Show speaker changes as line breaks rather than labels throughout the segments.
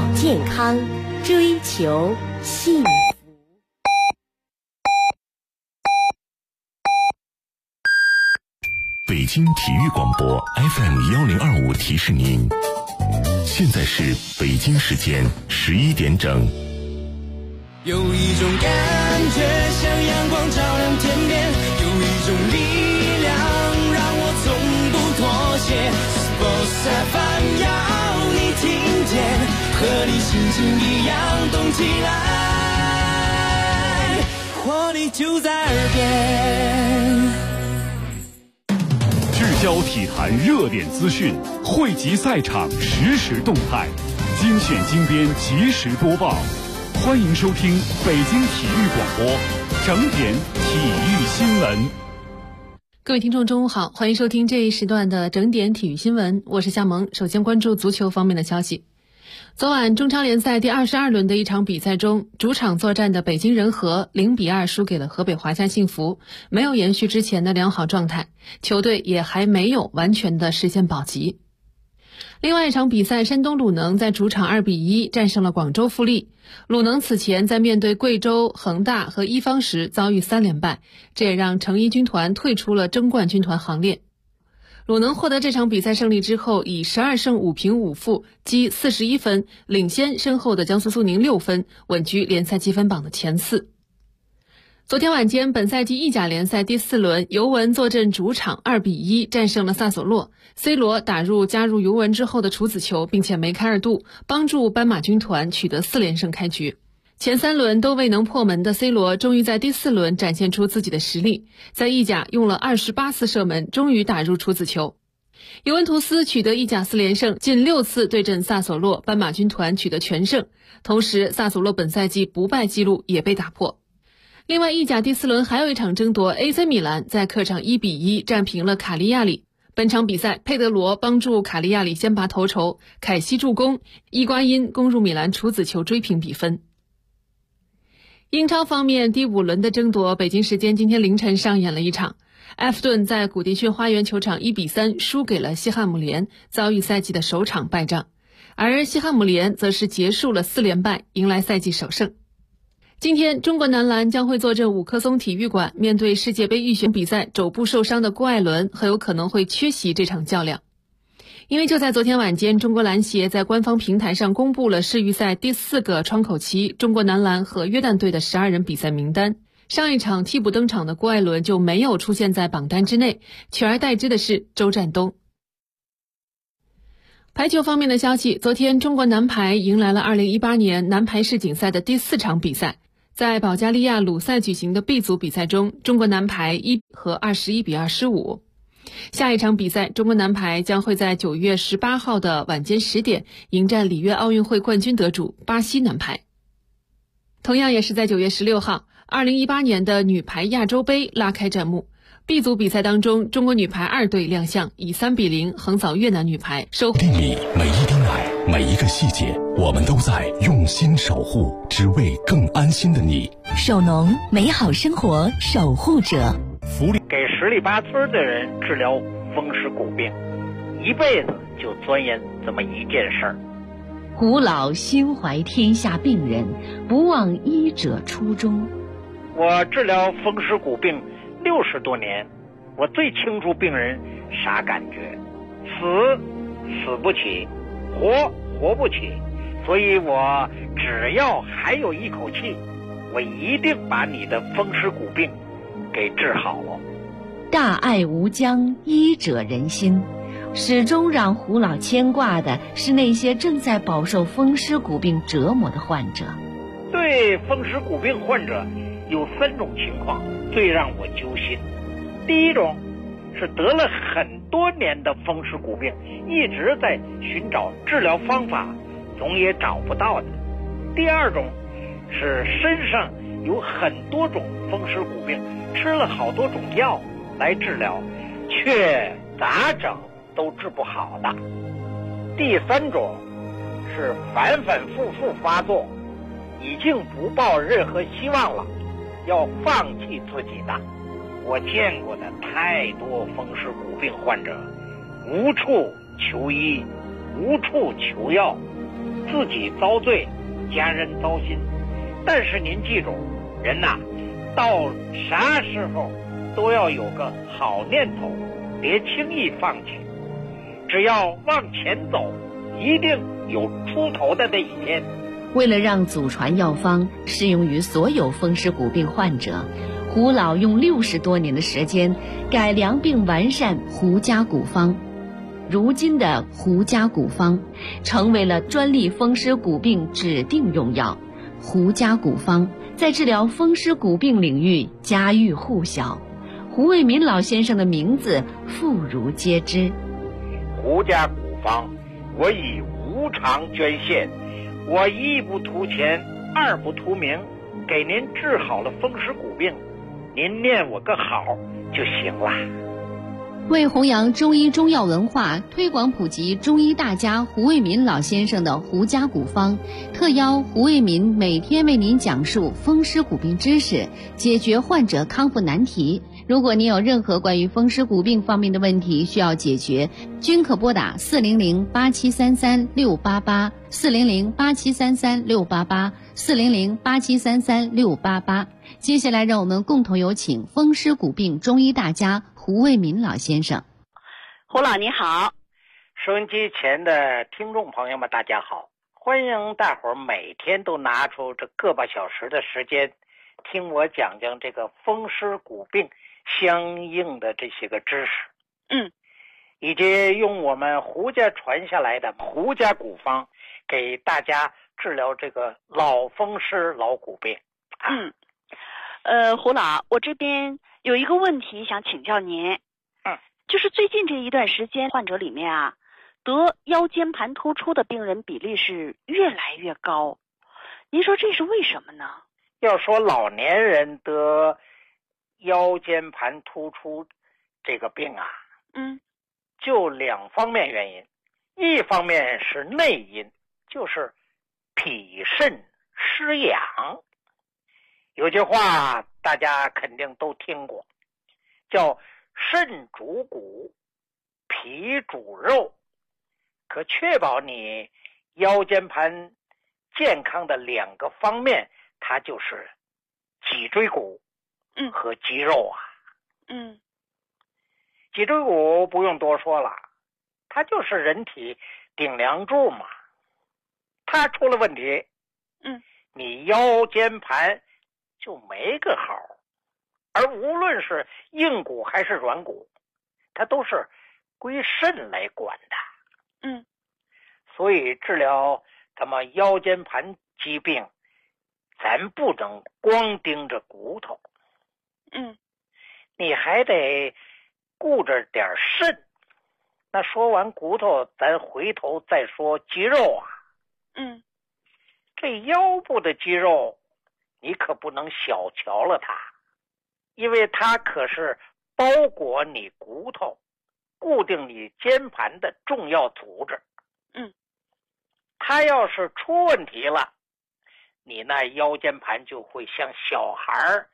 健康，追求幸福。
北京体育广播 FM1025 提示您，现在是北京时间11点整。
有一种感觉像阳光照亮天边，有一种力量让我从不妥协。Sports FM 要你听见，和你心情一样动起来，活力就在耳边。
聚焦体坛热点资讯，汇集赛场实时动态，精选精编及时播报。欢迎收听北京体育广播整点体育新闻。
各位听众中午好，欢迎收听这一时段的整点体育新闻，我是夏萌。首先关注足球方面的消息。昨晚中超联赛第22轮的一场比赛中，主场作战的北京人和0-2输给了河北华夏幸福，没有延续之前的良好状态，球队也还没有完全的实现保级。另外一场比赛，山东鲁能在主场2-1战胜了广州富力。鲁能此前在面对贵州恒大和一方时遭遇3连败，这也让成衣军团退出了争冠军团行列。鲁能获得这场比赛胜利之后，以12胜5平5负积41分，领先身后的江苏苏宁6分，稳居联赛积分榜的前4。昨天晚间，本赛季意甲联赛第4轮，尤文坐镇主场2-1战胜了萨索洛。C 罗打入加入尤文之后的处子球，并且梅开2度，帮助斑马军团取得4连胜开局。前3轮都未能破门的 C 罗，终于在第4轮展现出自己的实力，在意甲用了28次射门，终于打入处子球。尤文图斯取得意甲4连胜，近6次对阵萨索洛，斑马军团取得全胜。同时，萨索洛本赛季不败纪录也被打破。另外，意甲第4轮还有一场争夺 ，AC 米兰在客场1-1战平了卡利亚里。本场比赛，佩德罗帮助卡利亚里先拔头筹，凯西助攻，伊瓜因攻入米兰处子球追平比分。英超方面，第5轮的争夺，北京时间今天凌晨上演了一场。埃弗顿在古迪逊花园球场1-3输给了西汉姆联，遭遇赛季的首场败仗。而西汉姆联则是结束了4连败，迎来赛季首胜。今天，中国男篮将会坐镇五棵松体育馆，面对世界杯预选比赛肘部受伤的郭艾伦，很有可能会缺席这场较量。因为就在昨天晚间，中国篮协在官方平台上公布了世预赛第4个窗口期中国男篮和约旦队的12人比赛名单。上一场替补登场的郭艾伦就没有出现在榜单之内，取而代之的是周占东。排球方面的消息，昨天中国男排迎来了2018年男排世锦赛的第4场比赛。在保加利亚鲁塞举行的 B 组比赛中，中国男排1和21-2失误。下一场比赛，中国男排将会在9月18号的晚间10点迎战里约奥运会冠军得主巴西男排。同样也是在9月16号，2018年的女排亚洲杯拉开战幕。B 组比赛当中，中国女排2队亮相，以3-0横扫越南女排，收获。
店里每一丁奶，每一个细节，我们都在用心守护，只为更安心的你。
首农，美好生活守护者。
福利
给十里八村的人治疗风湿骨病，一辈子就钻研这么一件事儿。
古老心怀天下病人，不忘医者初衷。
我治疗风湿骨病60多年，我最清楚病人啥感觉，死不起，活不起，所以我只要还有一口气，我一定把你的风湿骨病给治好了。
大爱无疆，医者仁心。始终让胡老牵挂的是那些正在饱受风湿骨病折磨的患者。
对风湿骨病患者有3种情况最让我揪心。第一种是得了很多年的风湿骨病，一直在寻找治疗方法，总也找不到的。第二种是身上有很多种风湿骨病，吃了好多种药来治疗，却咋整都治不好的。第3种是反反复复发作，已经不抱任何希望了，要放弃自己的。我见过的太多风湿骨病患者，无处求医，无处求药， 自己遭罪，家人糟心。但是您记住，人呐，到啥时候都要有个好念头，别轻易放弃。只要往前走，一定有出头的那一天。
为了让祖传药方适用于所有风湿骨病患者，胡老用60多年的时间改良并完善胡家骨方。如今的胡家骨方成为了专利风湿骨病指定用药。胡家骨方在治疗风湿骨病领域家喻户晓，胡卫民老先生的名字妇孺皆知。
胡家骨方，我以无偿捐献，我一不图钱，二不图名，给您治好了风湿骨病，您念我个好就行了。
为弘扬中医中药文化，推广普及中医大家胡卫民老先生的胡家骨方，特邀胡卫民每天为您讲述风湿骨病知识，解决患者康复难题。如果您有任何关于风湿骨病方面的问题需要解决，均可拨打400-8733-688 400-8733-688 400-8733-688。接下来让我们共同有请风湿骨病中医大家胡卫民老先生。
胡老你好。
收音机前的听众朋友们大家好，欢迎大伙儿每天都拿出这个把小时的时间听我讲讲这个风湿骨病相应的这些个知识，以及用我们胡家传下来的胡家骨方给大家治疗这个老风湿老骨病。
胡老，我这边有一个问题想请教您。就是最近这一段时间，患者里面啊，得腰间盘突出的病人比例是越来越高，您说这是为什么呢？
要说老年人得腰间盘突出这个病啊，就2方面原因。一方面是内因，就是脾肾失养。有句话大家肯定都听过，叫肾主骨，脾主肉。可确保你腰间盘健康的2个方面，它就是脊椎骨和肌肉啊。脊椎骨不用多说了，它就是人体顶梁柱嘛。它出了问题，你腰间盘就没个好。而无论是硬骨还是软骨，它都是归肾来管的。所以治疗咱们腰间盘疾病，咱不能光盯着骨头，你还得顾着点肾。那说完骨头，咱回头再说肌肉啊。这腰部的肌肉，你可不能小瞧了它，因为它可是包裹你骨头、固定你肩盘的重要组织。它要是出问题了，你那腰间盘就会像小孩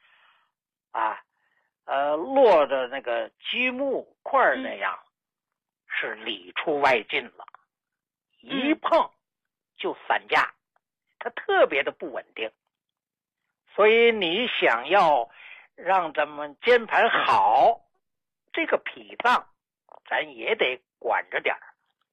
落着那个积木块那样，是里出外进了，一碰就散架，它特别的不稳定。所以你想要让咱们肩盘好，这个脾脏咱也得管着点儿。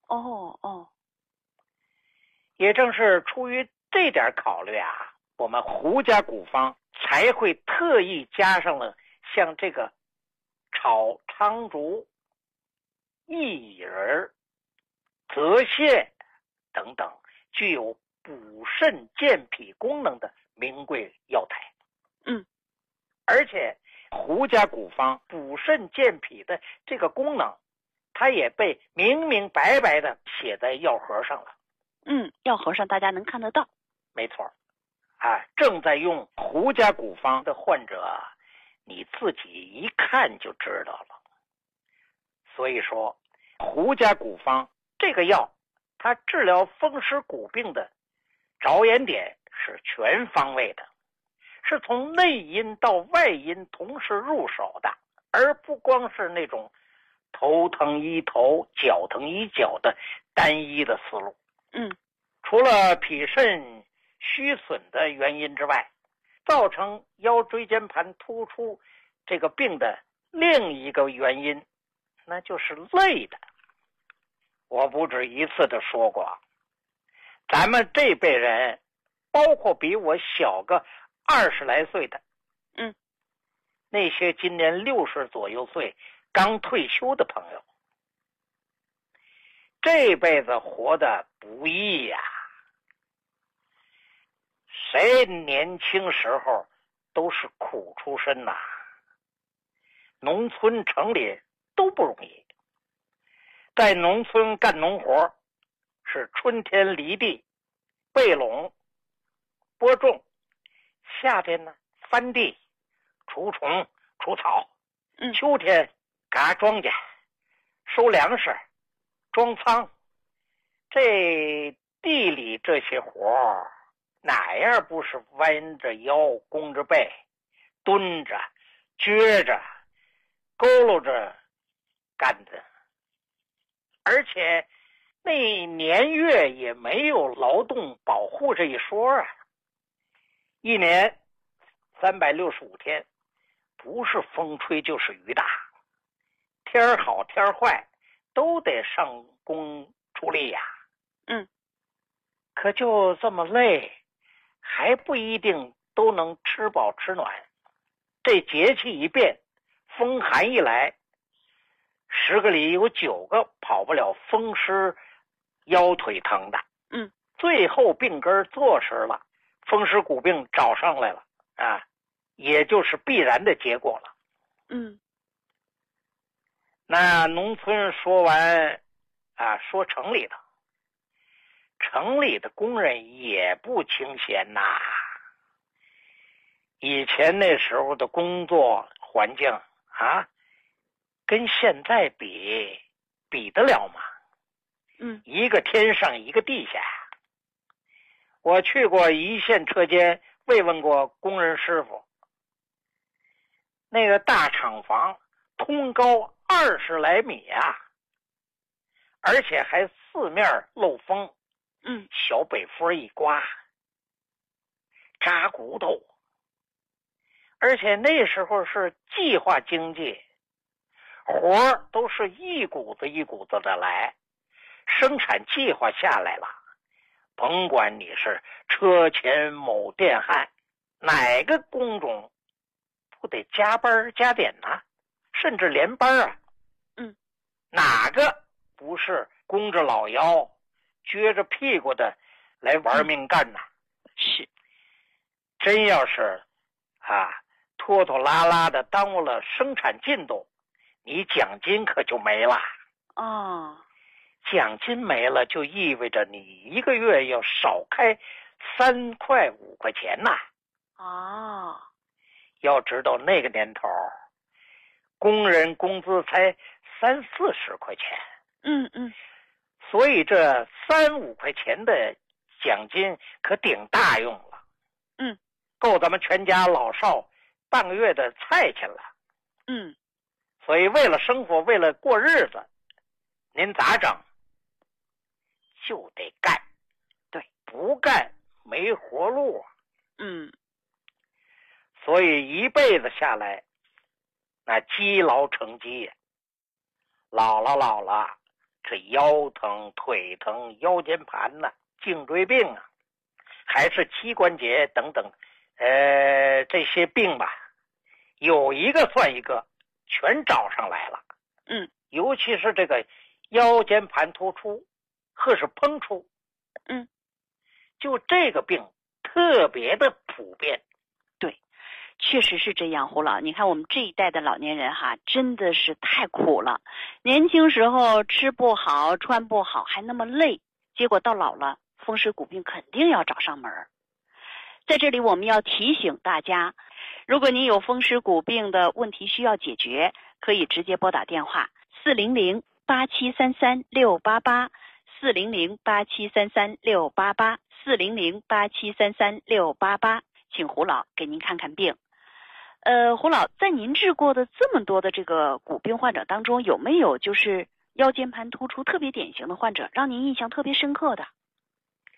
也正是出于这点考虑啊，我们胡家骨方才会特意加上了像这个炒苍竹、薏仁、泽泻等等具有补肾健脾功能的名贵药材。而且胡家骨方补肾健脾的这个功能，它也被明明白白的写在药盒上了。
药盒上大家能看得到。
没错。正在用胡家骨方的患者，你自己一看就知道了。所以说胡家骨方这个药，它治疗风湿骨病的着眼点是全方位的，是从内因到外因同时入手的，而不光是那种头疼医头、脚疼医脚的单一的思路。 除了脾肾虚损的原因之外，造成腰椎间盘突出这个病的另一个原因，那就是累的。我不止一次的说过，咱们这辈人，包括比我小个20来岁的，那些今年60左右岁刚退休的朋友，这辈子活得不易呀。谁年轻时候都是苦出身呐，农村城里都不容易。在农村干农活是春天犁地、备垄、播种，夏天呢翻地、除虫、除草，秋天嘎庄稼、收粮食、装仓。这地里这些活哪样不是弯着腰、弓着背、蹲着、撅着、佝偻着干的？而且那年月也没有劳动保护这一说啊。一年365天，不是风吹就是雨打，天好天坏都得上工出力呀。可就这么累，还不一定都能吃饱吃暖。这节气一变，风寒一来，10个里有9个跑不了风湿腰腿疼的。最后病根坐实了，风湿骨病找上来了啊，也就是必然的结果了。那农村说完啊，说城里头，城里的工人也不清闲呐。以前那时候的工作环境啊，跟现在比得了吗？一个天上一个地下。我去过一线车间慰问过工人师傅，那个大厂房通高20来米啊，而且还4面漏风。小北风一刮，扎骨头。而且那时候是计划经济，活都是一股子一股子的来，生产计划下来了，甭管你是车前某电焊，哪个工种不得加班加点呢？甚至连班啊。哪个不是弓着老腰撅着屁股的来玩命干呢？是，真要是拖拖拉拉的耽误了生产进度，你奖金可就没了。奖金没了就意味着你一个月要少开3块5块钱呐。要知道那个年头工人工资才30-40块钱。所以这3、5块钱的奖金可顶大用了。够咱们全家老少半个月的菜钱了。所以为了生活，为了过日子，您咋整？就得干。对，不干没活路。所以一辈子下来，那积劳成疾呀。老了，这腰疼、腿疼、腰间盘呐、颈椎病啊，还是膝关节等等，这些病吧，有一个算一个，全找上来了。尤其是这个腰间盘突出或是梆出，就这个病特别的普遍。
确实是这样，胡老，你看我们这一代的老年人真的是太苦了。年轻时候吃不好穿不好还那么累，结果到老了风湿骨病肯定要找上门。在这里我们要提醒大家，如果您有风湿骨病的问题需要解决，可以直接拨打电话400-8733-688 400-8733-688 400-8733-688，请胡老给您看看病。胡老，在您治过的这么多的这个骨病患者当中，有没有就是腰间盘突出特别典型的患者，让您印象特别深刻的？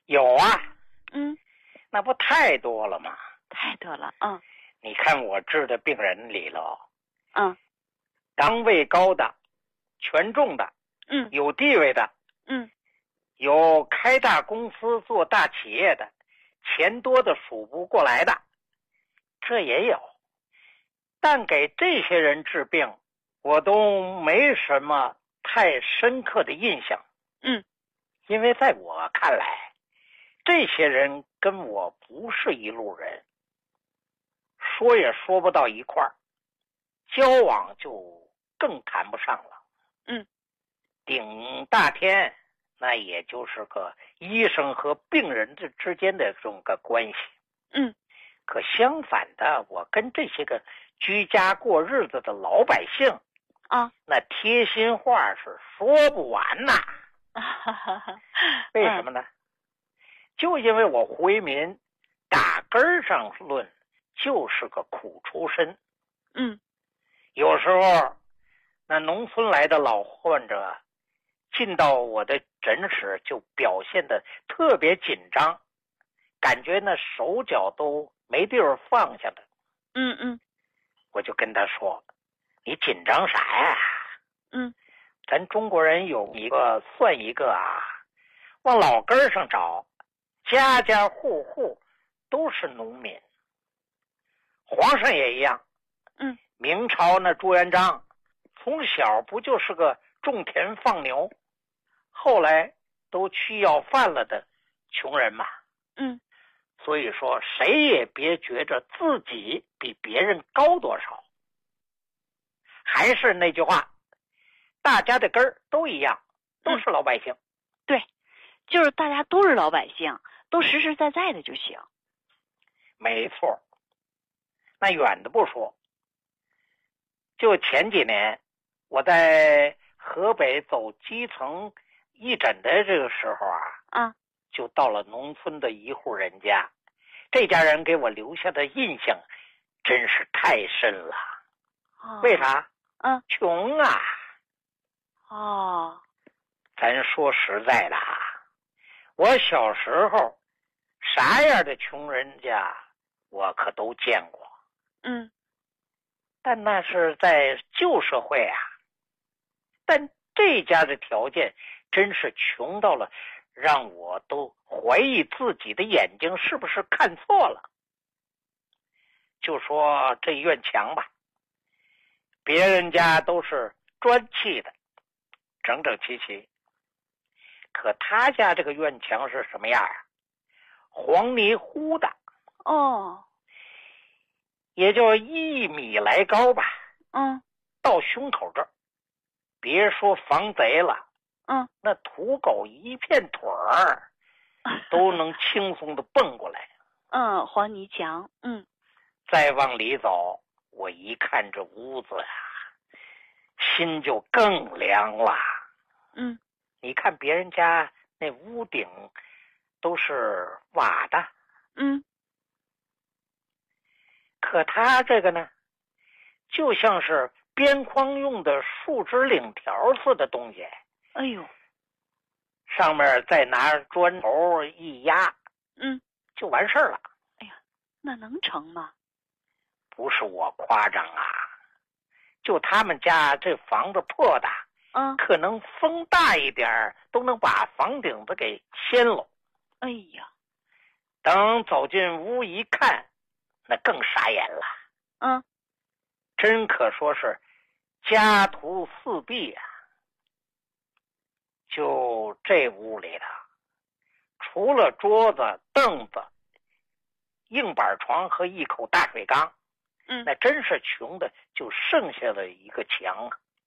有啊。那不太多了吗？
太多了。
你看我治的病人里头，
岗
位高的，权重的，有地位的，有开大公司做大企业的，钱多的数不过来的，这也有。但给这些人治病，我都没什么太深刻的印象。因为在我看来，这些人跟我不是一路人，说也说不到一块儿，交往就更谈不上了。顶大天那也就是个医生和病人之间的这种个关系。可相反的，我跟这些个居家过日子的老百姓那贴心话是说不完呐。为什么呢？就因为我胡为民打根上论就是个苦出身。有时候那农村来的老患者进到我的诊室就表现得特别紧张，感觉那手脚都没地方放下的。我就跟他说，你紧张啥呀？咱中国人有一个算一个啊，往老根上找，家家户户都是农民。皇上也一样。明朝那朱元璋从小不就是个种田放牛，后来都去要饭了的穷人嘛。所以说谁也别觉着自己比别人高多少。还是那句话，大家的根儿都一样，都是老百姓。
对，就是大家都是老百姓，都实实在在的就行。
没错。那远的不说，就前几年我在河北走基层义诊的这个时候就到了农村的一户人家，这家人给我留下的印象真是太深了。为啥？穷啊。咱说实在的我小时候啥样的穷人家我可都见过。但那是在旧社会但这家的条件真是穷到了让我都怀疑自己的眼睛是不是看错了。就说这院墙吧，别人家都是砖砌的，整整齐齐，可他家这个院墙是什么样黄泥糊的。也就1米来高吧。到胸口这儿，别说防贼了，那土狗一片腿儿都能轻松的蹦过来。
黄泥墙。
再往里走，我一看这屋子心就更凉了。你看别人家那屋顶都是瓦的。可他这个呢，就像是边框用的树枝领条似的东西。上面再拿砖头一压，就完事儿了。
那能成吗？
不是我夸张就他们家这房子破的，可能风大一点都能把房顶子给掀了。等走进屋一看，那更傻眼了。真可说是家徒四壁就这屋里头，除了桌子、凳子、硬板床和一口大水缸，那真是穷的就剩下了一个墙。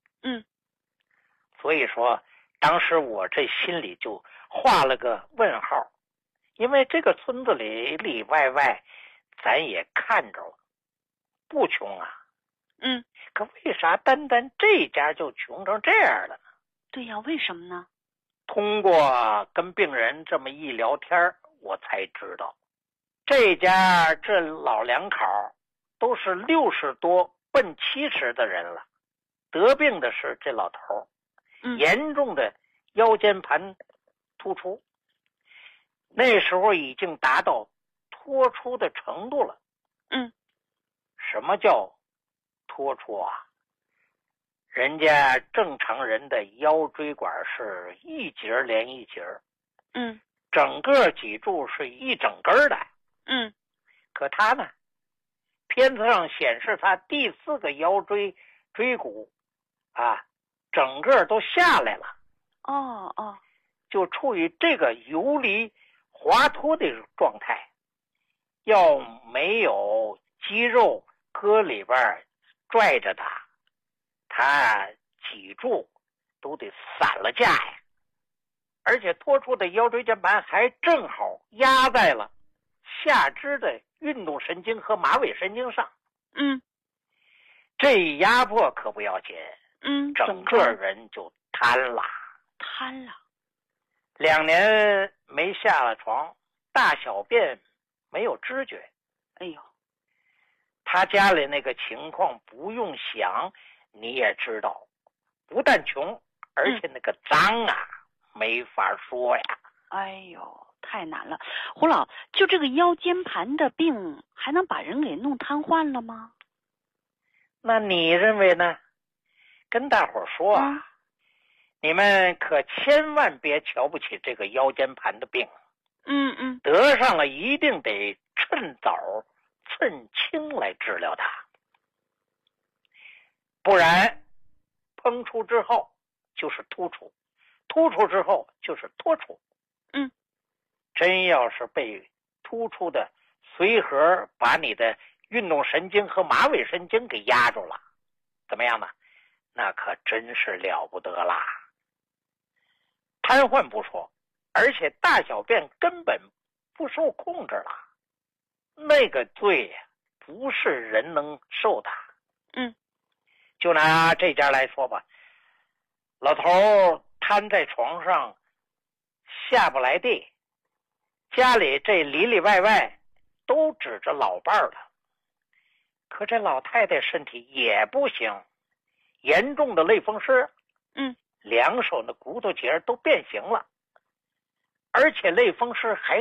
所以说当时我这心里就画了个问号，因为这个村子里里外外咱也看着了，不穷可为啥单单这家就穷成这样了呢？
对呀，为什么呢？
通过跟病人这么一聊天，我才知道，这家这老两口都是60多奔70的人了，得病的是这老头，严重的腰间盘突出， 那时候已经达到脱出的程度了。什么叫脱出啊？人家正常人的腰椎管是一节连一节，整个脊柱是一整根的，可他呢，片子上显示他第4个腰椎椎骨啊，整个都下来了。就处于这个游离滑脱的状态，要没有肌肉搁里边拽着他脊柱都得散了架呀。而且脱出的腰椎间盘还正好压在了下肢的运动神经和马尾神经上。这一压迫可不要紧，整个人就瘫了。2年没下了床，大小便没有知觉。他家里那个情况不用想你也知道，不但穷，而且那个脏啊，没法说呀。
太难了。胡老，就这个腰间盘的病还能把人给弄瘫痪了吗？
那你认为呢？跟大伙说啊，你们可千万别瞧不起这个腰间盘的病。得上了一定得趁早趁轻来治疗它，不然烹出之后就是突出，突出之后就是脱出。真要是被突出的随和把你的运动神经和马尾神经给压住了，怎么样呢？那可真是了不得啦。瘫痪不说，而且大小便根本不受控制了，那个罪不是人能受的。就拿这家来说吧，老头瘫在床上下不来地，家里这里里外外都指着老伴儿了。可这老太太身体也不行，严重的类风湿，2手的骨头节都变形了，而且类风湿还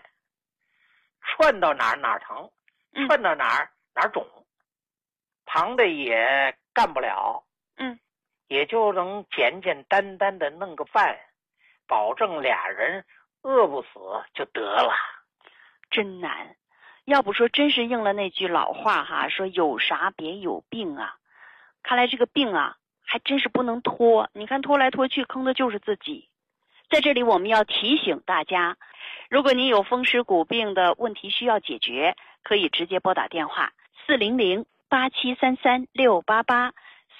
串到哪儿疼，串到哪儿肿，旁的也干不了，也就能简简单单的弄个饭，保证俩人饿不死就得了。
真难。要不说真是应了那句老话哈，说有啥别有病啊。看来这个病啊还真是不能拖，你看拖来拖去坑的就是自己。在这里我们要提醒大家，如果您有风湿骨病的问题需要解决，可以直接拨打电话400-8733-688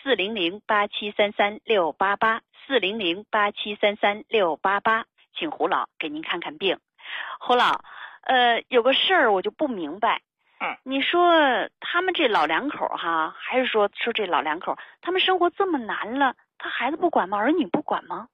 400-8733-688 400-8733-688，请胡老给您看看病。胡老，有个事儿我就不明白。你说他们这老两口哈，还是说这老两口他们生活这么难了，他孩子不管吗？儿女不管吗？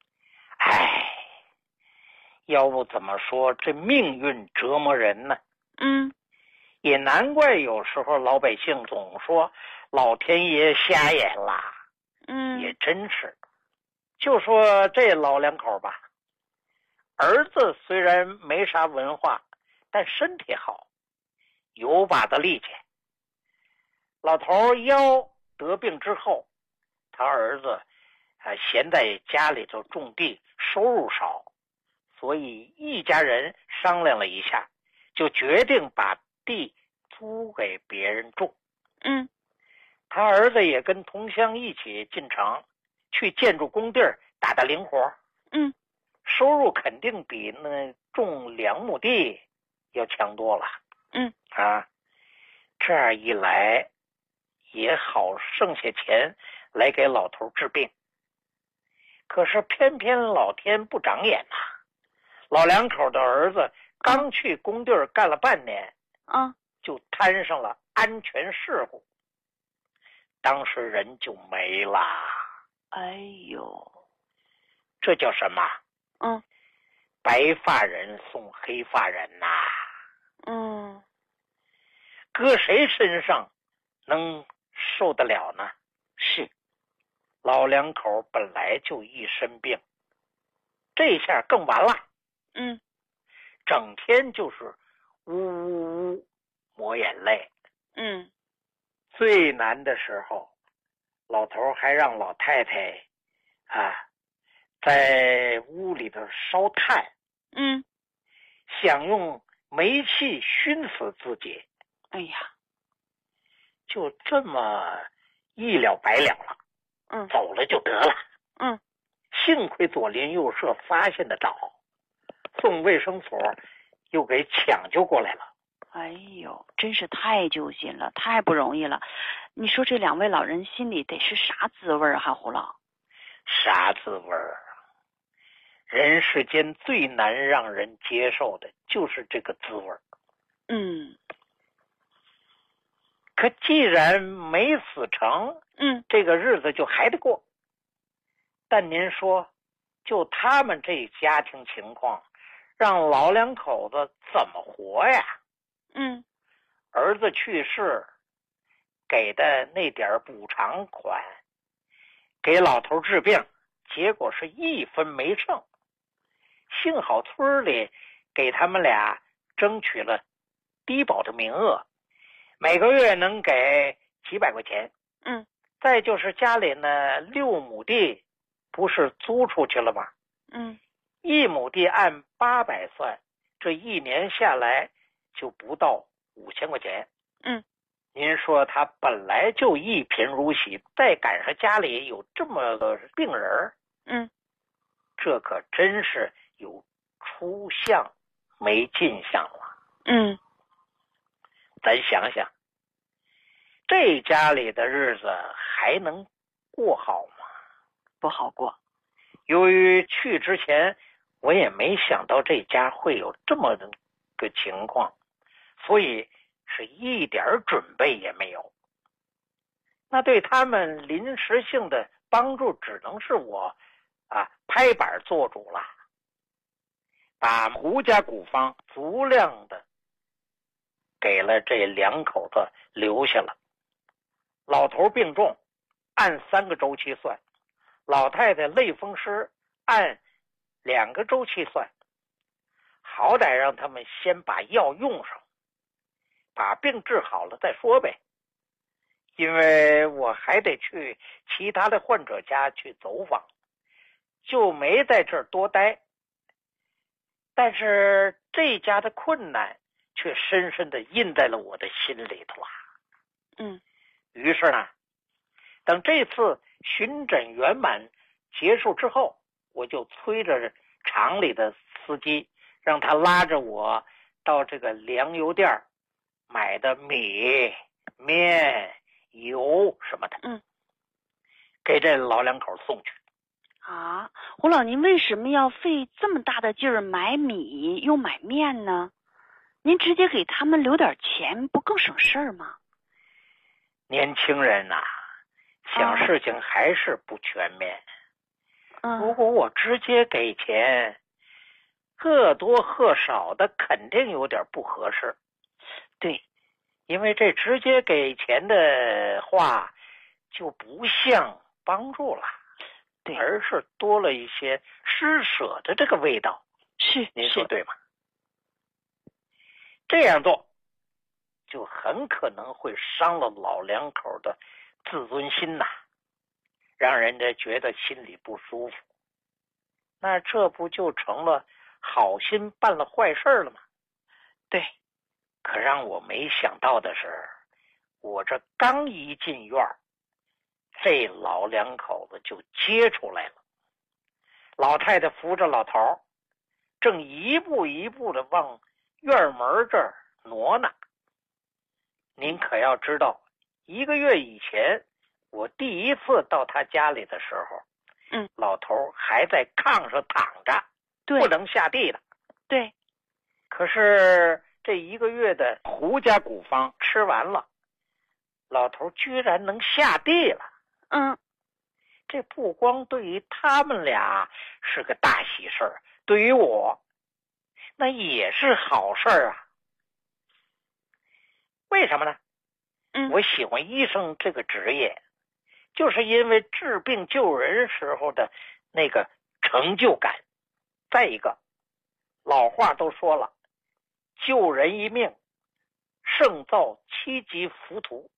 要不怎么说这命运折磨人呢？也难怪有时候老百姓总说老天爷瞎眼了。也真是。就说这老两口吧，儿子虽然没啥文化，但身体好，有把子力气。老头腰得病之后，他儿子闲在家里头种地，收入少，所以一家人商量了一下，就决定把地租给别人种。他儿子也跟同乡一起进城去建筑工地打零活。收入肯定比那种2亩地要强多了。这样一来也好剩下钱来给老头治病。可是偏偏老天不长眼呐，老两口的儿子刚去工地干了半年，就摊上了安全事故，当时人就没了。这叫什么？白发人送黑发人呐。搁谁身上能受得了呢？
是。
老两口本来就一身病，这下更完了。 整天就是呜呜呜抹眼泪。最难的时候，老头还让老太太在屋里头烧炭，想用煤气熏死自己。
哎呀，
就这么一了百了了。走了就得了。幸亏左邻右舍发现得早，送卫生所又给抢救过来了。
哎呦，真是太揪心了，太不容易了。你说这两位老人心里得是啥滋味啊，胡老？
啥滋味儿？人世间最难让人接受的就是这个滋味儿。可既然没死成，这个日子就还得过。但您说，就他们这家庭情况，让老两口子怎么活呀？儿子去世，给的那点补偿款，给老头治病，结果是一分没剩。幸好村里给他们俩争取了低保的名额，每个月能给几百块钱。再就是家里呢6亩地不是租出去了吗？1亩地按800算，这一年下来就不到5000块钱。您说他本来就一贫如洗，再赶上家里有这么个病人，这可真是有出相没进相了。咱想想，这家里的日子还能过好吗？
不好过。
由于去之前我也没想到这家会有这么个情况，所以是一点准备也没有。那对他们临时性的帮助只能是我拍板做主了，把胡家股方足量的给了这两口子留下了。老头病重，按3个周期算；老太太类风湿，按2个周期算。好歹让他们先把药用上，把病治好了再说呗。因为我还得去其他的患者家去走访，就没在这儿多待。但是这家的困难却深深地印在了我的心里头啊。于是呢，等这次巡诊圆满结束之后，我就催着厂里的司机，让他拉着我到这个粮油店买的米、面、油什么的，给这老两口送去。
胡老，您为什么要费这么大的劲儿买米又买面呢？您直接给他们留点钱，不更省事儿吗？
年轻人想事情还是不全面。如果我直接给钱，或多或少的肯定有点不合适。
对，
因为这直接给钱的话就不像帮助了，
对，
而是多了一些施舍的这个味道。
是，
您说对吗？这样做就很可能会伤了老两口的自尊心让人家觉得心里不舒服。那这不就成了好心办了坏事了吗？
对。
可让我没想到的是，我这刚一进院，这老两口子就接出来了。老太太扶着老头，正一步一步的往院门这儿挪呢。您可要知道，1个月以前我第一次到他家里的时候，老头还在炕上躺着，不能下地了。
对。
可是这1个月的胡家股方吃完了，老头居然能下地了。这不光对于他们俩是个大喜事儿，对于我那也是好事儿啊。为什么呢？我喜欢医生这个职业，就是因为治病救人时候的那个成就感。再一个，老话都说了， 救人一命，胜造7级浮屠。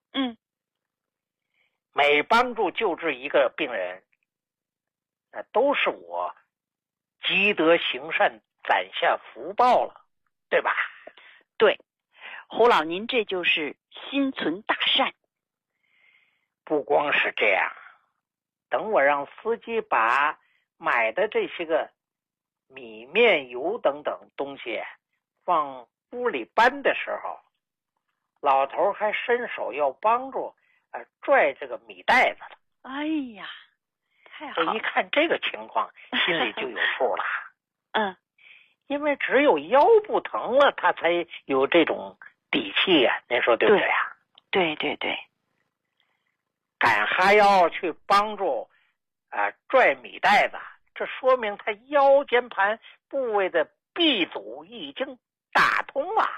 每帮助救治一个病人，那都是我积德行善，攒下福报了，对吧？
对，胡老您这就是心存大善。
不光是这样，等我让司机把买的这些个米面油等等东西往屋里搬的时候，老头还伸手要帮助拽这个米袋子了。
哎呀，太好了！
我一看这个情况，心里就有数了。因为只有腰不疼了，他才有这种底气呀，您说对不对呀？
对对对，
敢哈腰去帮助拽米袋子，这说明他腰间盘部位的闭阻已经打通了。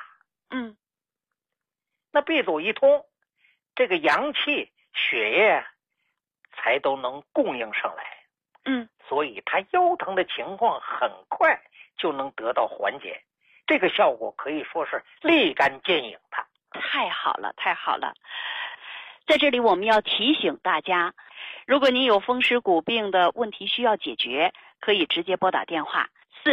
那闭阻一通，这个阳气血液才都能供应上来。所以他腰疼的情况很快就能得到缓解，这个效果可以说是立竿见影的。
太好了，太好了！在这里我们要提醒大家，如果您有风湿骨病的问题需要解决，可以直接拨打电话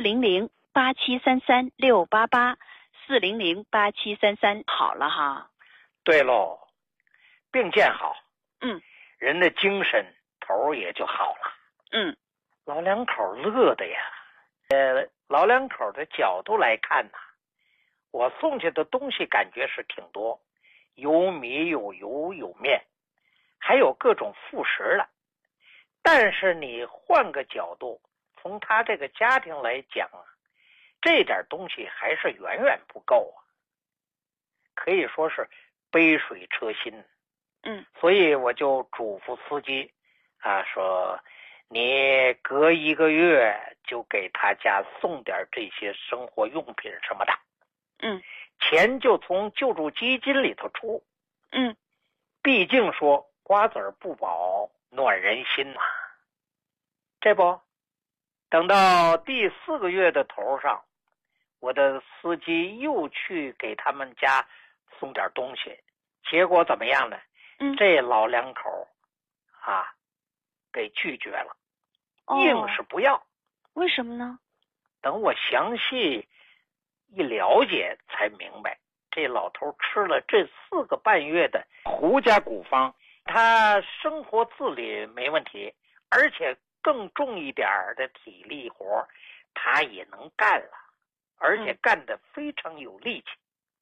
400-8733-688 400-8733。好了哈。
对喽，病见好，人的精神头也就好了。老两口乐的呀。老两口的角度来看呢，我送去的东西感觉是挺多，有米有油有面，还有各种副食了。但是你换个角度，从他这个家庭来讲这点东西还是远远不够可以说是杯水车薪。所以我就嘱咐司机说你隔1个月就给他家送点这些生活用品什么的。钱就从救助基金里头出。毕竟说瓜子儿不饱暖人心这不，等到第4个月的头上，我的司机又去给他们家送点东西，结果怎么样呢？这老两口给拒绝了，硬是不要。
为什么呢？
等我详细一了解才明白，这老头吃了这4个半月的胡家古方，他生活自理没问题，而且更重一点的体力活他也能干了，而且干得非常有力气。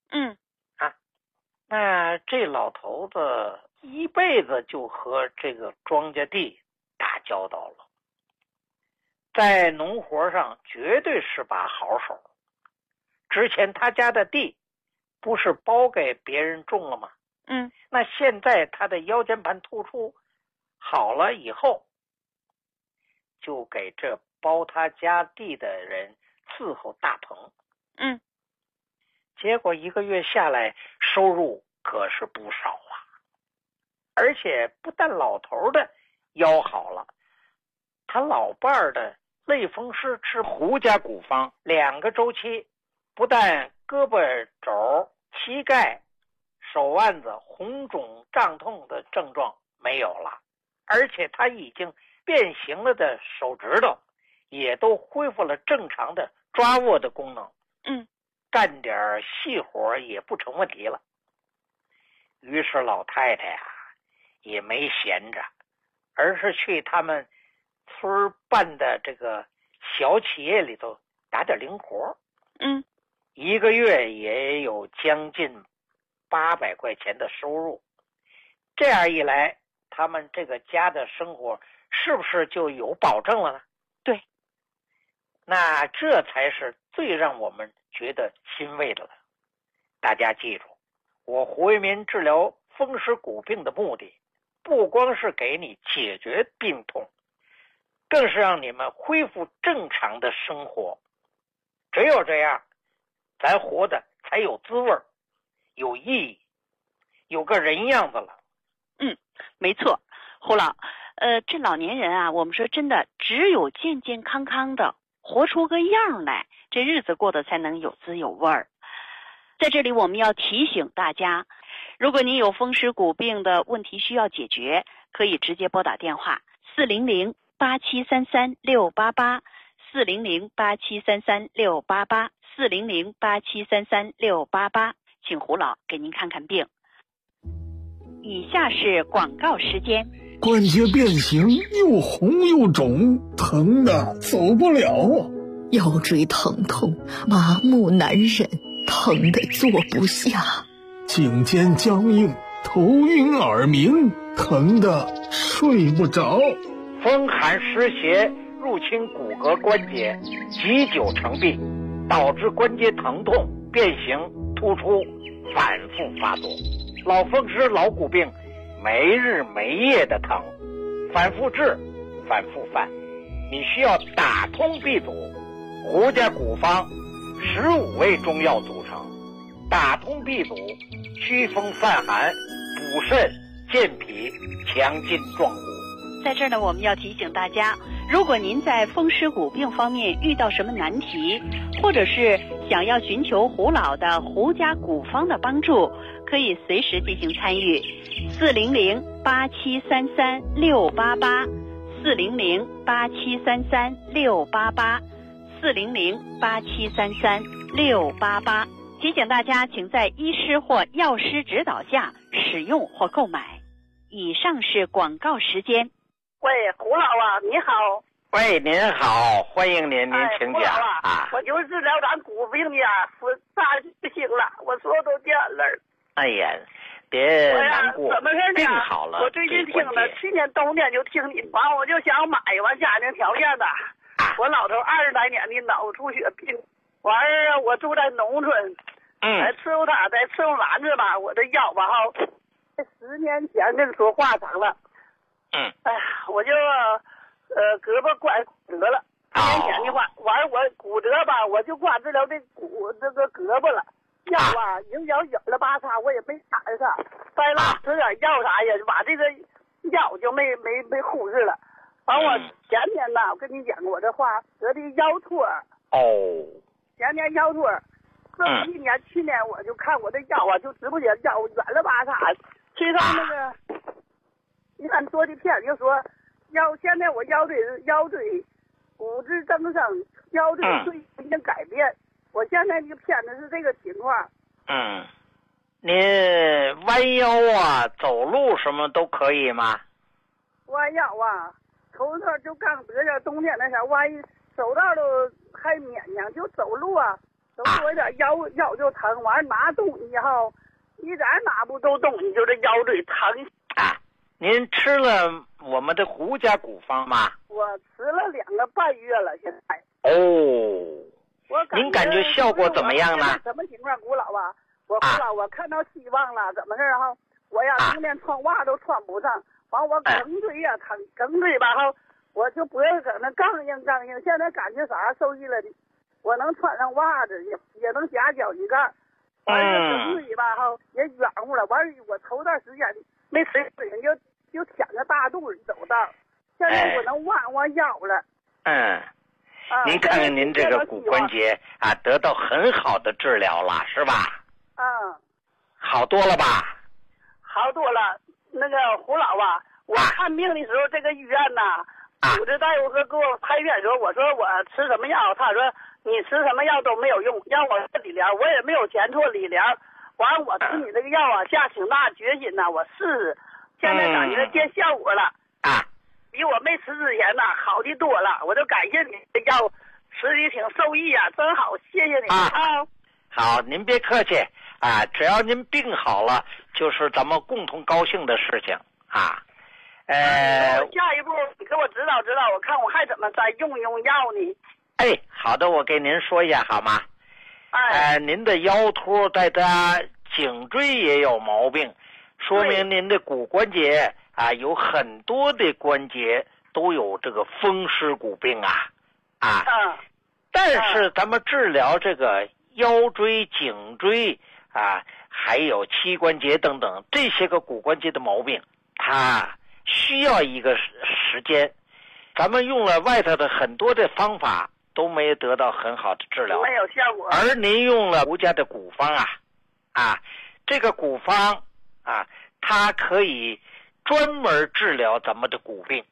那这老头子一辈子就和这个庄稼地打交道了，在农活上绝对是把好手。之前他家的地不是包给别人种了吗？那现在他的腰间盘突出好了以后，就给这包他家地的人伺候大棚。结果1个月下来，收入可是不少而且不但老头的腰好了，他老伴儿的类风湿吃胡家古方2个周期，不但胳膊肘、膝盖、手腕子红肿胀痛的症状没有了，而且他已经变形了的手指头也都恢复了正常的抓握的功能。干点细活也不成问题了。于是老太太也没闲着，而是去他们村办的这个小企业里头打点零活。1个月也有将近800块钱的收入。这样一来，他们这个家的生活是不是就有保证了呢？
对。
那这才是最让我们觉得欣慰的了。大家记住，我胡为民治疗风湿骨病的目的，不光是给你解决病痛，更是让你们恢复正常的生活。只有这样，咱活的才有滋味，有意义，有个人样子了。
没错，胡老，这老年人我们说真的，只有健健康康的活出个样来，这日子过得才能有滋有味儿。 在这里我们要提醒大家，如果您有风湿骨病的问题需要解决，可以直接拨打电话400-8733-688 400-8733-688 400-8733-688，请胡老给您看看病。以下是广告时间。
关节变形，又红又肿，疼的走不了啊！
腰椎疼痛，麻木难忍，疼得坐不下。
颈肩僵硬，头晕耳鸣，疼得睡不着。
风寒湿邪入侵骨骼关节，积久成病，导致关节疼痛、变形、突出，反复发作。老风湿、老骨病，没日没夜的疼，反复治，反复犯。你需要打通B组，胡家骨方15味中药组成，打通B组，祛风散寒，补肾健脾，强筋壮骨。
在这儿呢，我们要提醒大家，如果您在风湿骨病方面遇到什么难题，或者是想要寻求胡老的胡家骨方的帮助，可以随时进行参与。400-8733-688 400-8733-688 400-8733-688。提醒大家，请在医师或药师指导下使用或购买。以上是广告时间。
喂，胡老啊，你好。
喂，您好，欢迎您，您请讲
啊。我就是治疗咱骨病呀，我咋不行了？我说都见了。
哎呀，别难过，
怎么事呢？
病好了。
我最近听了，去年冬天就听你，完我就想买，完家庭条件的，我老头20来年的脑出血病，完我住在农村，伺候他，再伺候完子吧，我这腰吧哈，10年前跟说话长了。哎呀，我就胳膊拐骨折了，10年前的话，完我骨折吧，我就挂治疗这这个胳膊了，腰啊已经咬了巴叉，我也没打上，再拉吃点药啥呀，把这个腰就没护治了。完我前天呐，我跟你讲，我这话得的腰托前年腰托，这1年去年我就看我这腰啊，就直不起来，腰软了巴叉，去上那个。你看做的片就说现在我腰椎骨质增生，腰椎椎已经改变。我现在这个片子是这个情况。
您弯腰啊，走路什么都可以吗？
弯腰啊，头头就刚得点冬天那啥，万一走道都还勉强，就走路啊，走路有点腰就疼，完拿东西后一点拿不动东西，就这腰椎疼
啊。您吃了我们的胡家骨方吗？
我吃了2个半月了，现在。
您感觉效果怎么样呢？
什么情况，古老啊？胡老，我看到希望了，怎么事哈？我呀，冬天穿袜都穿不上，完我梗椎呀疼，梗椎吧哈，我就脖子搁那刚硬，现在感觉啥受益了的？我能穿上袜子，也能夹脚膝盖，完了梗椎吧哈也软乎了，完我头段时间没吃水，就舔个大肚子走道，现在我能弯腰了。
您看看您这个骨关节啊，得到很好的治疗了，是吧？好多了吧？
好多了。那个胡老啊，我看病的时候，这个医院呐，主治大夫和给我拍片的时候，我说我吃什么药，他说你吃什么药都没有用，让我做理疗，我也没有钱做理疗。完我吃你这个药啊，下挺大决心呐，我试试，现在感觉见效果了比我没吃之前呐好的多了，我就感谢你这药吃的挺受益啊，真好，谢谢你
好，您别客气啊，只要您病好了，就是咱们共同高兴的事情啊。
下一步你给我指导指导，我看我还怎么再用药呢？
好的，我给您说一下好吗？您的腰托在他颈椎也有毛病，说明您的骨关节啊有很多的关节都有这个风湿骨病但是咱们治疗这个腰椎、颈椎啊，还有膝关节等等这些个骨关节的毛病，它需要一个时间。咱们用了外头的很多的方法，都没得到很好的治疗，
没有效果。
而您用了胡家的骨方这个古方它可以专门治疗咱们的骨病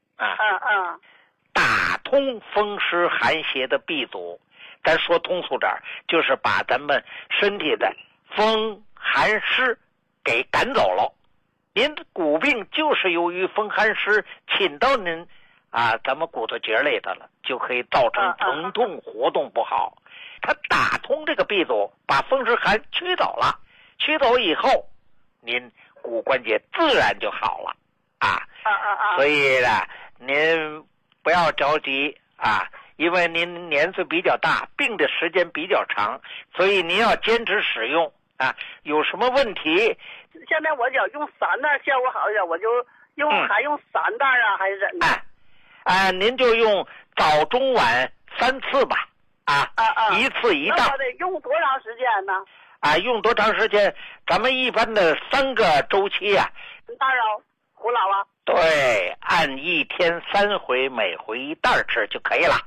打通风湿寒邪的闭阻。咱说通俗点，就是把咱们身体的风寒湿给赶走了。您的骨病就是由于风寒湿侵到您咱们骨头节里头了，就可以造成疼痛活动不好。它打通这个闭阻，把风湿寒驱走了，驱走以后您骨关节自然就好了所以呢您不要着急因为您年岁比较大，病的时间比较长，所以您要坚持使用有什么问题？
现在我想用3袋效果好一点，我就还用3袋还是怎的？
您就用早中晚3次吧一次1袋。
那我得用多长时间呢？
用多长时间？咱们一般的3个周期
大肉胡老
对，按1天3回，每回1袋吃就可以了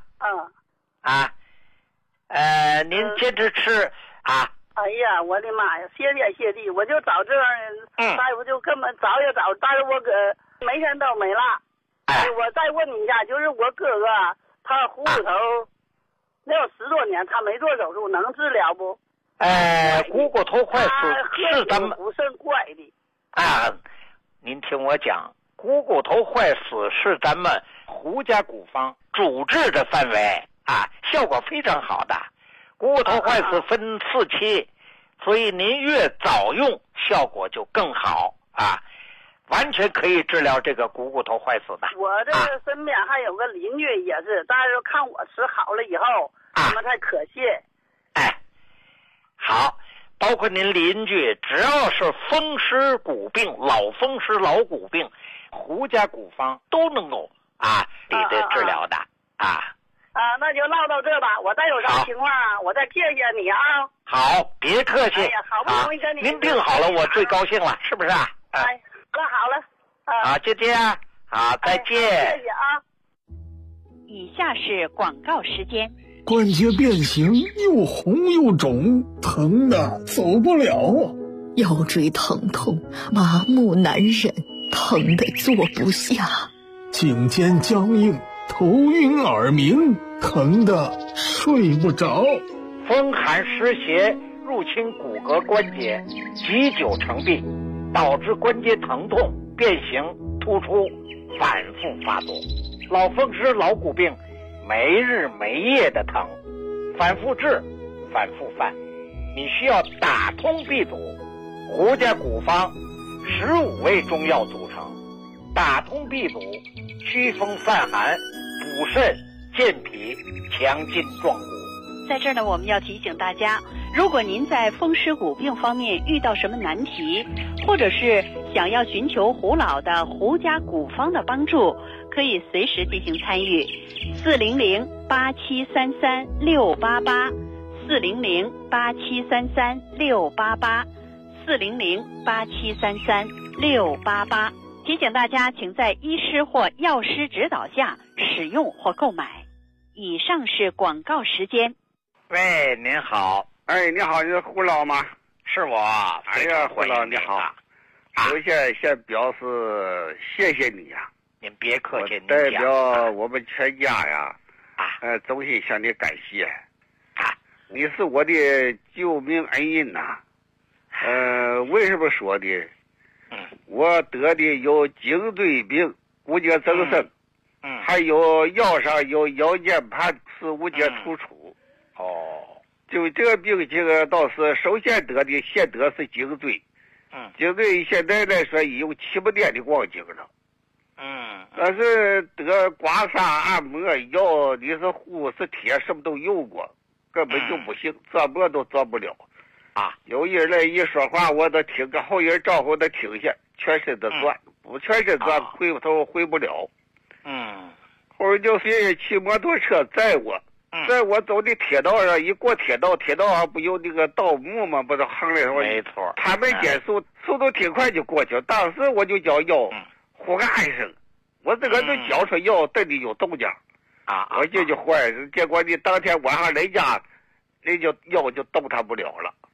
您坚持吃
哎呀，我的妈呀！谢天谢地，我就找这样大夫就根本找也找，但是我没天都没了。我再问你一下，就是我哥哥他虎骨头那有10多年，他没做手术，能治疗不？
股骨头坏死是咱们
不甚怪的
您听我讲，股骨头坏死是咱们胡家古方主治的范围效果非常好的。股骨头坏死分4期，所以您越早用效果就更好完全可以治疗这个股骨头坏死的。
我这身边还有个邻居也是，但是看我吃好了以后他们才可谢。
好，包括您邻居，只要是风湿骨病、老风湿老骨病，胡家古方都能够给他治疗的
那就唠到这吧，我再有啥情况我再谢谢你
好，别客气。
好不容易跟你
您病好了，我最高兴了，是不是
好了
就这样再见。
谢谢
以下是广告时间。
关节变形，又红又肿，疼的走不了
腰椎疼痛，麻木难忍，疼得坐不下。
颈肩僵硬，头晕耳鸣，疼得睡不着。
风寒湿邪入侵骨骼关节，积久成病，导致关节疼痛、变形、突出，反复发作。老风湿老骨病没日没夜的疼，反复治，反复犯。你需要打通闭阻，胡家古方15味中药组成，打通闭阻，祛风散寒，补肾健脾，强筋壮骨。
在这儿呢，我们要提醒大家，如果您在风湿骨病方面遇到什么难题，或者是想要寻求胡老的胡家古方的帮助，可以随时进行参与。400-8733-688 400-8733-688 400-8733-688。提醒大家，请在医师或药师指导下使用或购买。以上是广告时间。
喂，您好。
你好，你是胡老吗？
是我。
哎呀，胡老你好。首先表示谢谢你呀。
您别客气，您
代表我们全家呀，衷心向你感谢。你是我的救命恩人呐。为什么说的？我得的有颈椎病、骨节增生，还有腰上有腰间盘四五节突出。就这个病情倒是首先得的，先得是颈椎。颈椎现在来说已有7、8年的光景了。但是得刮痧、按摩、药，你是护是贴，什么都用过，根本就不行，做么都做不了。有人来一说话，我都听个后人招呼的听下，全身的转，不全身转，回头回不了。后人就别人骑摩托车载我。在我走的铁道上，一过铁道上不有那个盗墓吗？不是横来说，
没错，
他们减速度挺快就过去了。当时我就叫药，呼嘎一声，我这个就叫出药，等你有动静我这就坏了。结果你当天晚上人家就药就动弹不了了。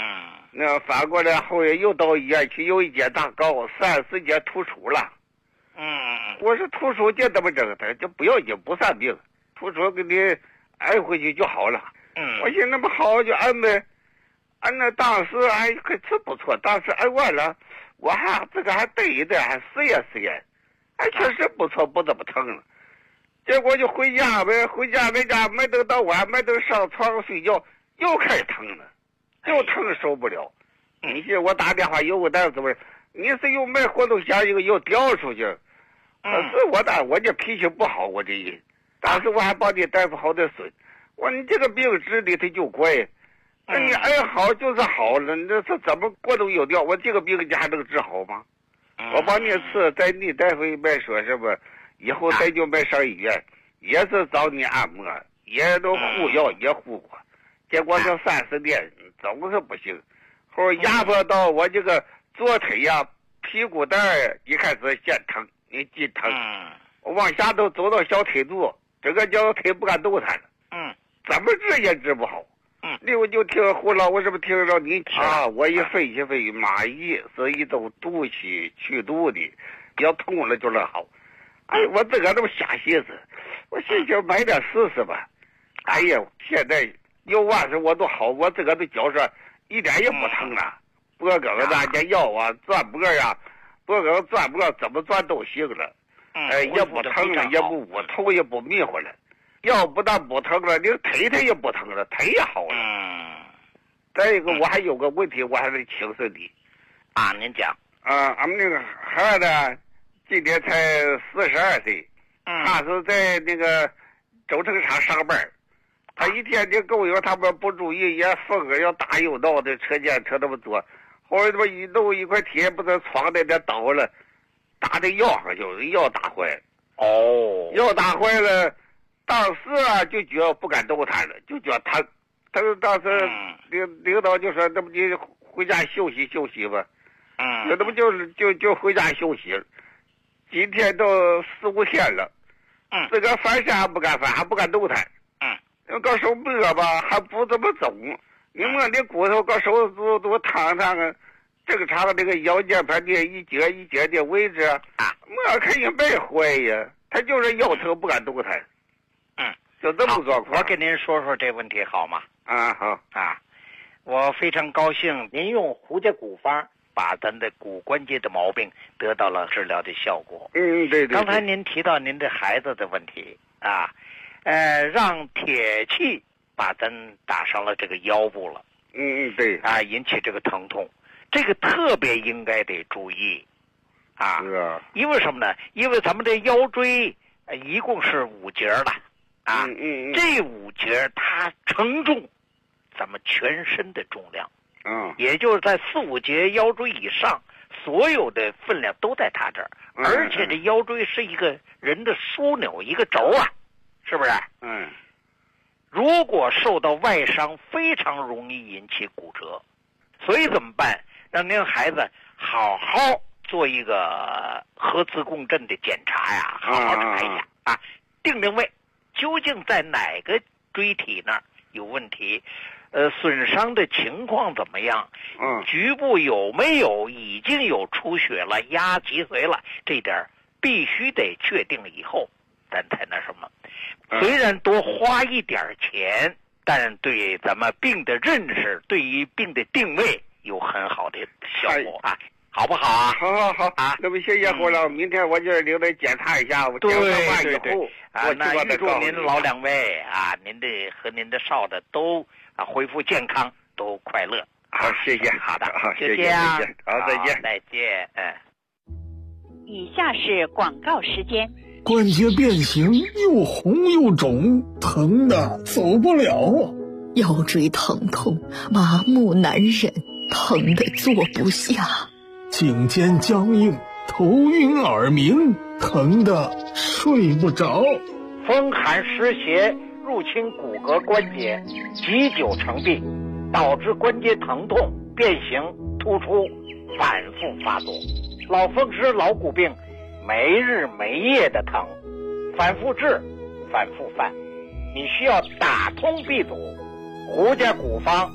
那反过来后来又到医院去，有一节大高，30节突出了。我说突出这怎么整？他这不要紧，不算病，突出给你按回去就好了。我寻思那么好就按呗，按那当时还可是不错，当时按完了，我还这个还对一对，还试验，还确实不错，不怎么疼了。结果就回家呗，回家没等到晚，没等上床睡觉，又开始疼了，又疼受不了。你信我打电话有个大夫说，你是又买活动箱又掉出去。是我这脾气不好，我这人，当时我还帮你大夫好点损。我说你这个病治的他就怪，那你按好就是好了，那是怎么过都有掉？我这个病你还能治好吗？我帮你吃，在你大夫没说什么，以后咱就没上医院，也是找你按摩，也都护药也护过，结果这30年总是不行，后来压迫到我这个左腿呀、屁股蛋一开始先疼，你记疼，我往下都走到小腿肚，这个脚腿不敢动弹了，怎么治也治不好。我就听胡老，我是不是听着你讲？我一分析蚂蚁是一种毒气去毒的，要痛了就能好。我自个这么瞎寻思，我寻思买点试试吧。哎呀，现在有完事我都好，我自个的脚上一点也不疼了，脖梗那家药啊，转脖呀，脖梗转脖怎么转都行了。也不疼了，也不捂头，也不迷糊了。腰不但不疼了，你腿也不疼了，腿也好了。再一个，我还有个问题，我还得请示你。
您讲。
俺们那个孩子今年才42岁，他是在那个轴承厂上班。他一天的工友他们不注意，也风要大又闹的车间车那么多，后来他妈一弄一块铁不是床在那倒了，打在腰上就是腰打坏了。腰打坏了。当时就觉得不敢动弹了，就觉得疼。他说当时领导就说：“那么你回家休息休息吧。”那不就回家休息了。今天都4、5天了，自个翻身还不敢翻，还不敢动弹。搞手摸吧，还不怎么走。你摸你骨头，搞手都烫啊。正常的那个腰间盘的一节一节的位置摸肯定没坏呀。他就是腰疼不敢动弹。就这么状况。
我跟您说说这问题好吗？
好
我非常高兴您用胡家骨方把咱的骨关节的毛病得到了治疗的效果。
对。
刚才您提到您的孩子的问题让铁器把咱打伤了这个腰部了。
对。
引起这个疼痛，这个特别应该得注意因为什么呢？因为咱们这腰椎一共是5节了。这5节它承重咱们全身的重量，也就是在4、5节腰椎以上，所有的分量都在它这儿，而且这腰椎是一个人的枢纽，一个轴是不是？如果受到外伤，非常容易引起骨折，所以怎么办？让您孩子好好做一个核磁共振的检查呀，好好查一下定位。究竟在哪个椎体那儿有问题？损伤的情况怎么样？局部有没有已经有出血了、压脊髓了？这点必须得确定了以后，咱才那什么。虽然多花一点钱，但对咱们病的认识、对于病的定位有很好的效果好不好
好那么谢谢胡老，明天我就领他检查一下，我检查完以后
那预祝您老2位您的和您的少的都恢复健康，都快乐。
好，谢谢。
好的，
谢谢。好，再见。
再见。
以下是广告时间。
关节变形，又红又肿，疼的走不了
腰椎疼痛，麻木难忍，疼的坐不下。
颈肩僵硬，头晕耳鸣，疼得睡不着。
风寒湿邪入侵骨骼关节，积久成病，导致关节疼痛、变形、突出，反复发作。老风湿、老骨病，没日没夜的疼，反复治，反复犯。你需要打通 B 组，胡家骨方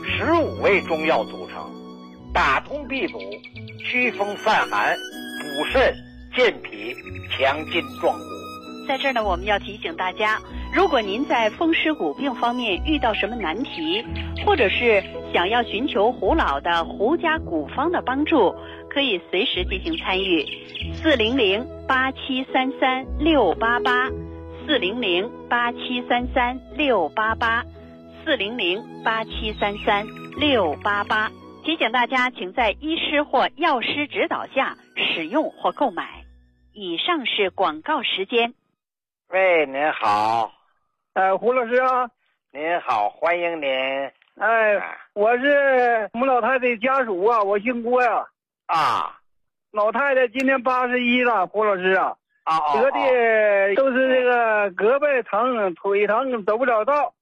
15味中药组成，打通闭阻，祛风散寒，补肾健脾，强筋壮骨。
在这儿呢，我们要提醒大家，如果您在风湿骨病方面遇到什么难题，或者是想要寻求胡老的胡家古方的帮助，可以随时进行参与。400-8733-688，400-8733-688，400-8733-688。提醒大家，请在医师或药师指导下使用或购买。以上是广告时间。
喂，您好。
胡老师啊。
您好，欢迎您。
我是我们老太太家属啊，我姓郭呀。老太太今年81了，胡老师啊。得的都是这个胳膊疼、腿疼，走不了道。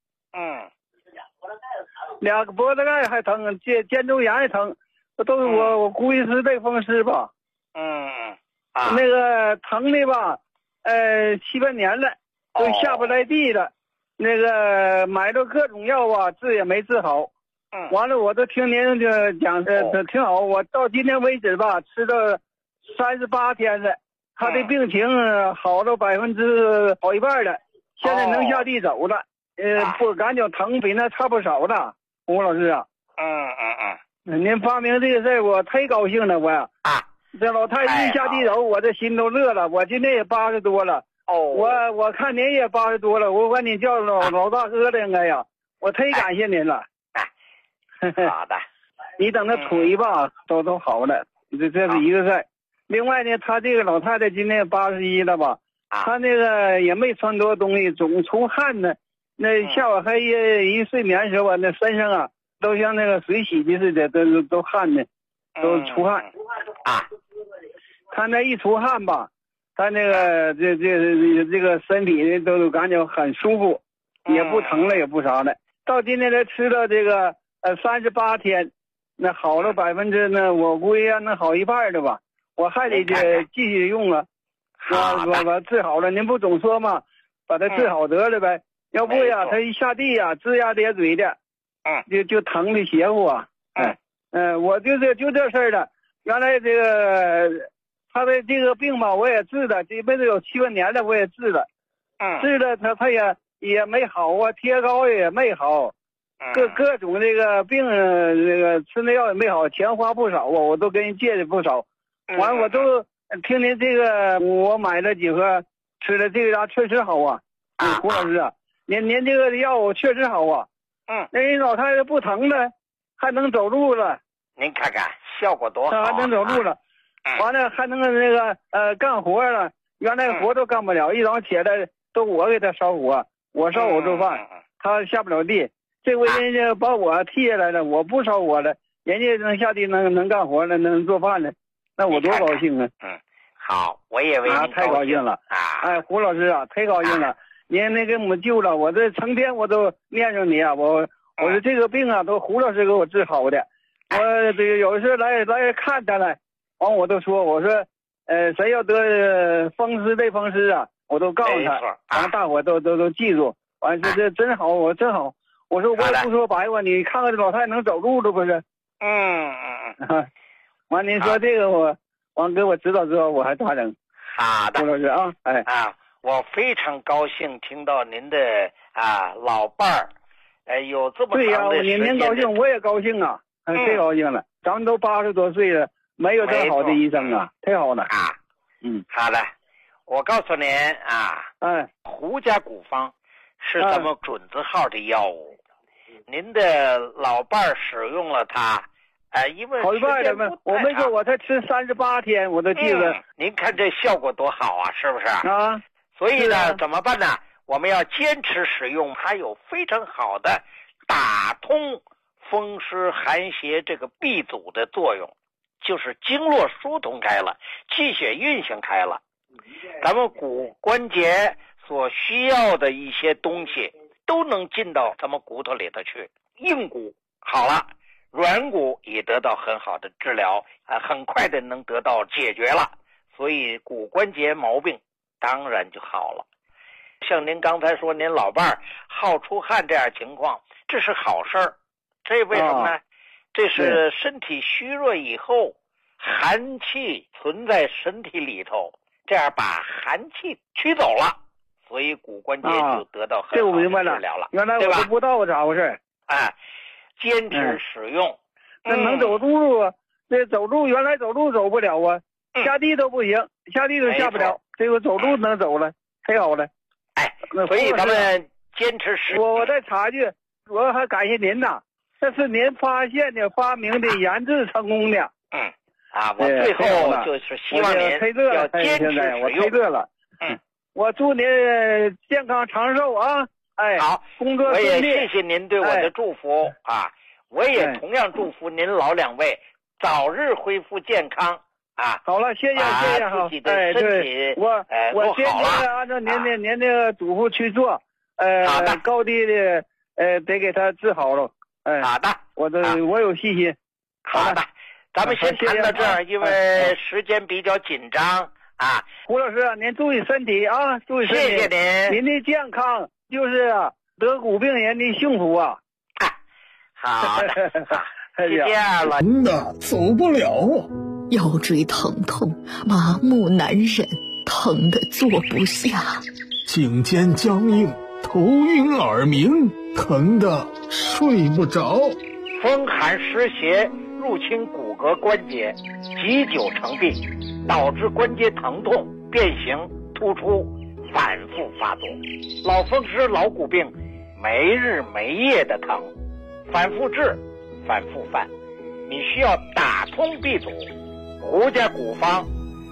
两个脖子盖还疼，肩周炎还疼，都是我估计是类风湿吧。那个疼的吧，7、8年了，都下不来地了。那个买了各种药啊，治也没治好。完了我都听您就讲的挺好，我到今天为止吧，吃到38天了，他的病情好了好一半了，现在能下地走了。不感觉疼比那差不少了，胡老师啊。您发明这个事儿，我忒高兴了，我呀。这老太太一下地走，我这心都乐了。我今年也80多了。我看您也80多了，我管你叫老大哥的应该呀。我忒感谢您了。
好的。
你等那腿吧，都好了，这是一个事儿。另外呢，他这个老太太今年81了吧？她那个也没穿多东西，总出汗呢。那下午还一睡眠的时候啊，那身上啊都像那个水洗的似的，都汗呢，都出汗。他那一出汗吧，他那个这个身体都感觉很舒服，也不疼了，也不啥了。到今天才吃了这个38天，那好了我估计能好一半的吧。我还得继续用啊。我治好了，您不总说嘛，把它治好得了呗。要不呀，他一下地呀，龇牙咧嘴的，就疼的邪乎啊。我就这事儿了。原来这个他的这个病吧，我也治了，这辈子有7、8年了，我也治了。治了他也没好啊，贴膏也没好，各种这个病，这个吃那药也没好，钱花不少啊，我都跟人借的不少。完了我都听您这个，我买了几盒，吃了这个药确实好啊。胡老师啊。您这个药确实好啊。那人老太太不疼了，还能走路了。
您看看效果多好。
还能走路了，完了还能那个干活了。原来活都干不了，一早起来都我给他烧火，我烧火做饭，他下不了地。这回人家把我替下来了，我不烧火了，人家能下地能干活了，能做饭了，那我多高兴啊！
好，我也为您
太高兴了。胡老师啊，忒高兴了。您那给我们救了，我这成天我都念着你啊！我说这个病啊，都胡老师给我治好的。我这个有时候来看他来，完我都说，我说，谁要得风湿类风湿啊，我都告诉他，完了大伙都记住。完说这真好，我真好。我说我也不说白话，你看看这老太太能走路了不是？完您说这个完给我指导之后，我还咋整？
好的，
胡老师啊，
我非常高兴听到您的老伴儿，有这么长的时间。
对呀，您高兴，我也高兴啊，太高兴了。咱们都80多岁了，没有这好的医生啊，太好了
好的，我告诉您胡家古方是咱们准字号的药物，您的老伴儿使用了它。因为
好一半了，我没说我才吃38天，我都记得。
您看这效果多好啊，是不是？所以呢，怎么办呢？我们要坚持使用，它有非常好的打通风湿寒邪这个闭阻的作用，就是经络疏通开了，气血运行开了，咱们骨关节所需要的一些东西都能进到咱们骨头里头去，硬骨好了，软骨也得到很好的治疗，很快的能得到解决了，所以骨关节毛病当然就好了。像您刚才说您老伴儿好出汗这样情况，这是好事儿， 这为什么呢？这是身体虚弱以后，寒气存在身体里头，这样把寒气驱走了，所以骨关节就得到很好的治疗了。
原来我都不知道咋回事。
坚持使用，
那能走路啊？这走路原来走路走不了啊，下地都不行，下地都下不了。这个走路能走了，太好了。
所以咱们坚持使用。
我再插一句，我还感谢您呐，这是您发现的、发明的、研制成功的。
我最后就是希望您要坚持使用。
我忒乐了。我祝您健康长寿啊！
好，
工作顺利。
我也谢谢您对我的祝福啊！我也同样祝福您老两位早日恢复健康啊！
好了，谢谢
自己的身体
我坚决按照您的嘱咐去做。高低的得给他治好了。
好的，
我有信心。
好的，咱们先谈到这儿，因为时间比较紧张啊。
胡老师，您注意身体啊，注意身体。
谢谢您。
您的健康就是得骨病人的幸福啊。
好的，谢谢了。
疼的走不了啊，
腰椎疼痛，麻木难忍，疼得坐不下，
颈肩僵硬，头晕耳鸣，疼得睡不着。
风寒湿邪入侵骨骼关节，积久成病，导致关节疼痛变形突出，反复发作。老风湿老骨病没日没夜的疼，反复治反复犯，你需要打通B组，胡家骨方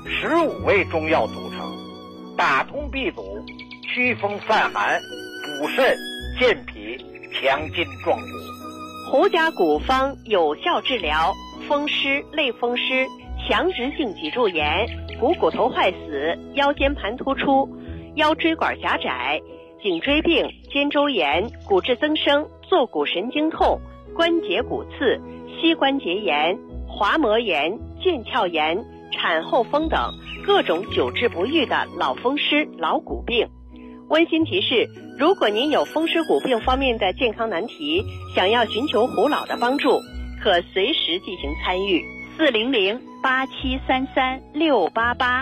15味中药组成，打通B组，祛风散寒，补肾健脾，强筋壮骨。
胡家骨方有效治疗风湿、类风湿、强直性脊柱炎、股头坏死、腰间盘突出、腰椎管狭窄、颈椎病、肩周炎、骨质增生、坐骨神经痛、关节骨刺、膝关节炎、滑膜炎、腱鞘炎、产后风等各种久治不愈的老风湿、老骨病。温馨提示，如果您有风湿骨病方面的健康难题，想要寻求胡老的帮助，可随时进行参与。400-8733-688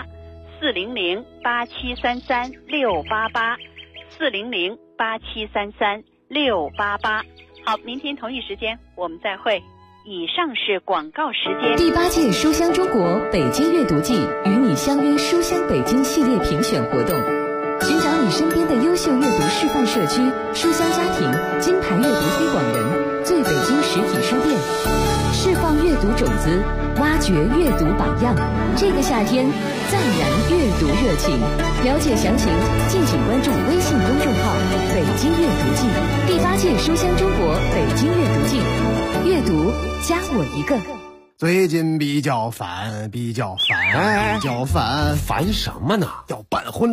400-8733-688 400-8733-688。好，明天同一时间我们再会。以上是广告时间。
第8届书香中国北京阅读季与你相约书香北京系列评选活动，寻找你身边的优秀阅读示范社区、书香家庭、金牌阅读推广人、最北京实体书店，释放阅读种子，挖掘阅读榜样。这个夏天暂燃阅读热情，了解详情敬请关注微信公众号北京阅读季。第8届书香中国北京阅读季，阅读加我一个。
最近比较烦，
烦什么呢？
要办婚